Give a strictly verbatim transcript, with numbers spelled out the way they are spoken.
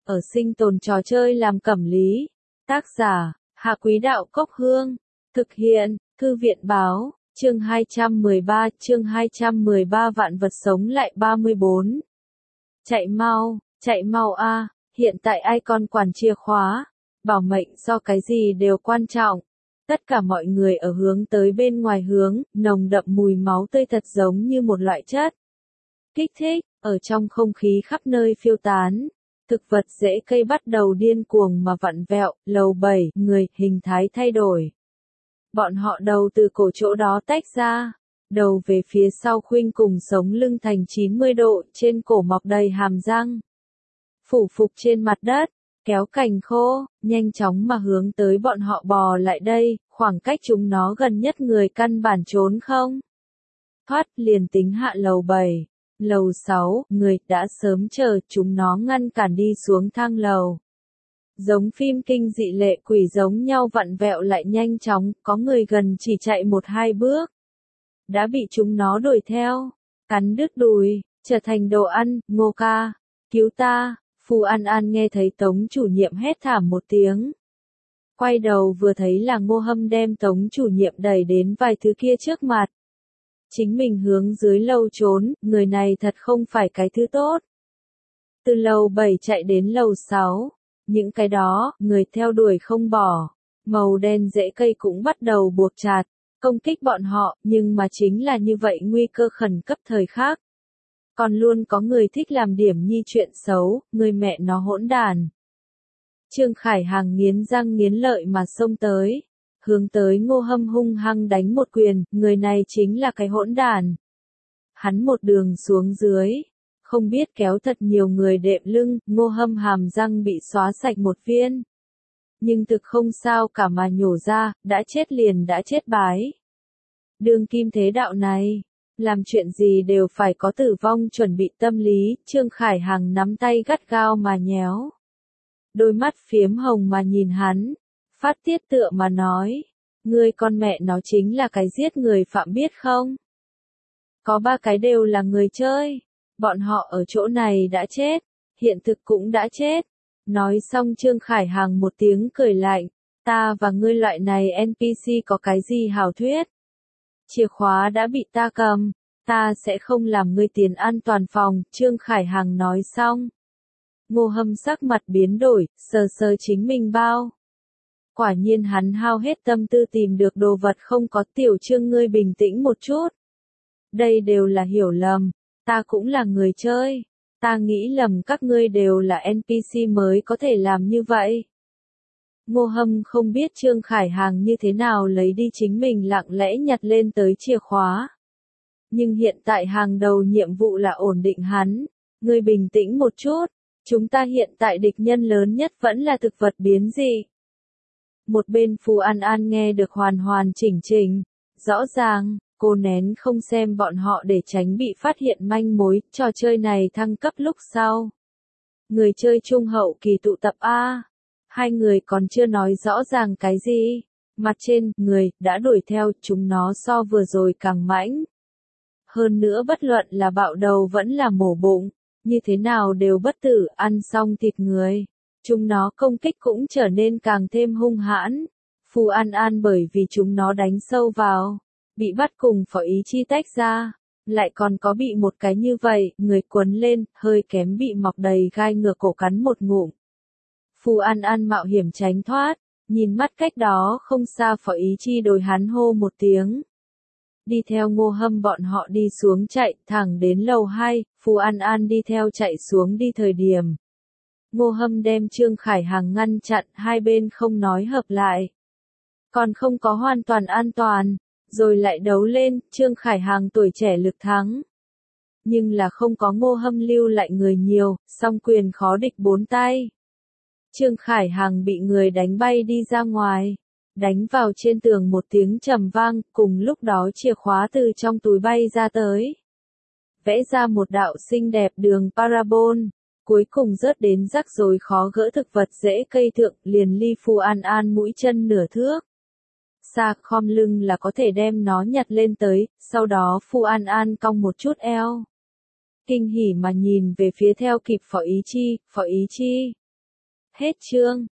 ở sinh tồn trò chơi làm cẩm lý. Tác giả, Hạ Quý Đạo Cốc Hương. Thực hiện, Thư viện Báo, chương hai trăm mười ba, chương hai trăm mười ba vạn vật sống lại ba mươi bốn. Chạy mau, chạy mau a, hiện tại ai còn quản chìa khóa, bảo mệnh so cái gì đều quan trọng. Tất cả mọi người ở hướng tới bên ngoài hướng, nồng đậm mùi máu tươi thật giống như một loại chất kích thích, ở trong không khí khắp nơi phiêu tán. Thực vật rễ cây bắt đầu điên cuồng mà vặn vẹo, lầu bẩy, người, hình thái thay đổi. Bọn họ đầu từ cổ chỗ đó tách ra, đầu về phía sau khuynh cùng sống lưng thành chín mươi độ, trên cổ mọc đầy hàm răng. Phủ phục trên mặt đất, kéo cành khô, nhanh chóng mà hướng tới bọn họ bò lại đây, khoảng cách chúng nó gần nhất người căn bản trốn không thoát, liền tính hạ lầu bảy. Lầu sáu, người đã sớm chờ chúng nó ngăn cản đi xuống thang lầu. Giống phim kinh dị lệ quỷ giống nhau vặn vẹo lại nhanh chóng, có người gần chỉ chạy một hai bước. Đã bị chúng nó đuổi theo, cắn đứt đùi, trở thành đồ ăn. Ngô ca, cứu ta, Phù An An nghe thấy Tống chủ nhiệm hét thảm một tiếng. Quay đầu vừa thấy là Ngô Hâm đem Tống chủ nhiệm đẩy đến vài thứ kia trước mặt. Chính mình hướng dưới lầu trốn, người này thật không phải cái thứ tốt. Từ lầu bảy chạy đến lầu sáu, những cái đó, người theo đuổi không bỏ. Màu đen rễ cây cũng bắt đầu buộc chặt, công kích bọn họ, nhưng mà chính là như vậy nguy cơ khẩn cấp thời khắc. Còn luôn có người thích làm điểm nhi chuyện xấu, người mẹ nó hỗn đàn. Trương Khải Hàng nghiến răng nghiến lợi mà xông tới. Hướng tới Ngô Hâm hung hăng đánh một quyền, người này chính là cái hỗn đàn. Hắn một đường xuống dưới, không biết kéo thật nhiều người đệm lưng, Ngô Hâm hàm răng bị xóa sạch một viên. Nhưng thực không sao cả mà nhổ ra, đã chết liền đã chết bái. Đường kim thế đạo này, làm chuyện gì đều phải có tử vong chuẩn bị tâm lý, Trương Khải Hàng nắm tay gắt gao mà nhéo. Đôi mắt phiếm hồng mà nhìn hắn. Phát tiết tựa mà nói, ngươi con mẹ nó chính là cái giết người phạm biết không? Có ba cái đều là người chơi, bọn họ ở chỗ này đã chết, hiện thực cũng đã chết. Nói xong Trương Khải Hàng một tiếng cười lạnh, ta và ngươi loại này en pê xê có cái gì hảo thuyết? Chìa khóa đã bị ta cầm, ta sẽ không làm ngươi tiến an toàn phòng, Trương Khải Hàng nói xong. Ngô Hâm sắc mặt biến đổi, sờ sờ chính mình bao. Quả nhiên hắn hao hết tâm tư tìm được đồ vật không có. Tiểu Trương ngươi bình tĩnh một chút. Đây đều là hiểu lầm, ta cũng là người chơi. Ta nghĩ lầm các ngươi đều là en pê xê mới có thể làm như vậy. Ngô Hâm không biết Trương Khải Hàng như thế nào lấy đi chính mình lặng lẽ nhặt lên tới chìa khóa. Nhưng hiện tại hàng đầu nhiệm vụ là ổn định hắn. Ngươi bình tĩnh một chút, chúng ta hiện tại địch nhân lớn nhất vẫn là thực vật biến dị. Một bên Phù An An nghe được hoàn hoàn chỉnh chỉnh, rõ ràng, cô nén không xem bọn họ để tránh bị phát hiện manh mối, trò chơi này thăng cấp lúc sau. Người chơi trung hậu kỳ tụ tập A, hai người còn chưa nói rõ ràng cái gì, mặt trên, người, đã đuổi theo, chúng nó so vừa rồi càng mãnh. Hơn nữa bất luận là bạo đầu vẫn là mổ bụng, như thế nào đều bất tử, ăn xong thịt người. Chúng nó công kích cũng trở nên càng thêm hung hãn. Phù An An bởi vì chúng nó đánh sâu vào, bị bắt cùng Phó Ý Chi tách ra, lại còn có bị một cái như vậy, người quấn lên, hơi kém bị mọc đầy gai ngược cổ cắn một ngụm. Phù An An mạo hiểm tránh thoát, nhìn mắt cách đó không xa Phó Ý Chi đối hắn hô một tiếng. Đi theo Ngô Hâm bọn họ đi xuống chạy, thẳng đến lầu hai, Phù An An đi theo chạy xuống đi thời điểm. Ngô Hâm đem Trương Khải Hàng ngăn chặn, hai bên không nói hợp lại. Còn không có hoàn toàn an toàn, rồi lại đấu lên, Trương Khải Hàng tuổi trẻ lực thắng. Nhưng là không có Ngô Hâm lưu lại người nhiều, song quyền khó địch bốn tay. Trương Khải Hàng bị người đánh bay đi ra ngoài, đánh vào trên tường một tiếng trầm vang, cùng lúc đó chìa khóa từ trong túi bay ra tới. Vẽ ra một đạo xinh đẹp đường parabol. Cuối cùng rớt đến rắc rối khó gỡ thực vật rễ cây thượng, liền ly Phù An An mũi chân nửa thước. Xa khom lưng là có thể đem nó nhặt lên tới, sau đó Phù An An cong một chút eo. Kinh hỉ mà nhìn về phía theo kịp Phó Ý Chi, Phó Ý Chi, Hết chương.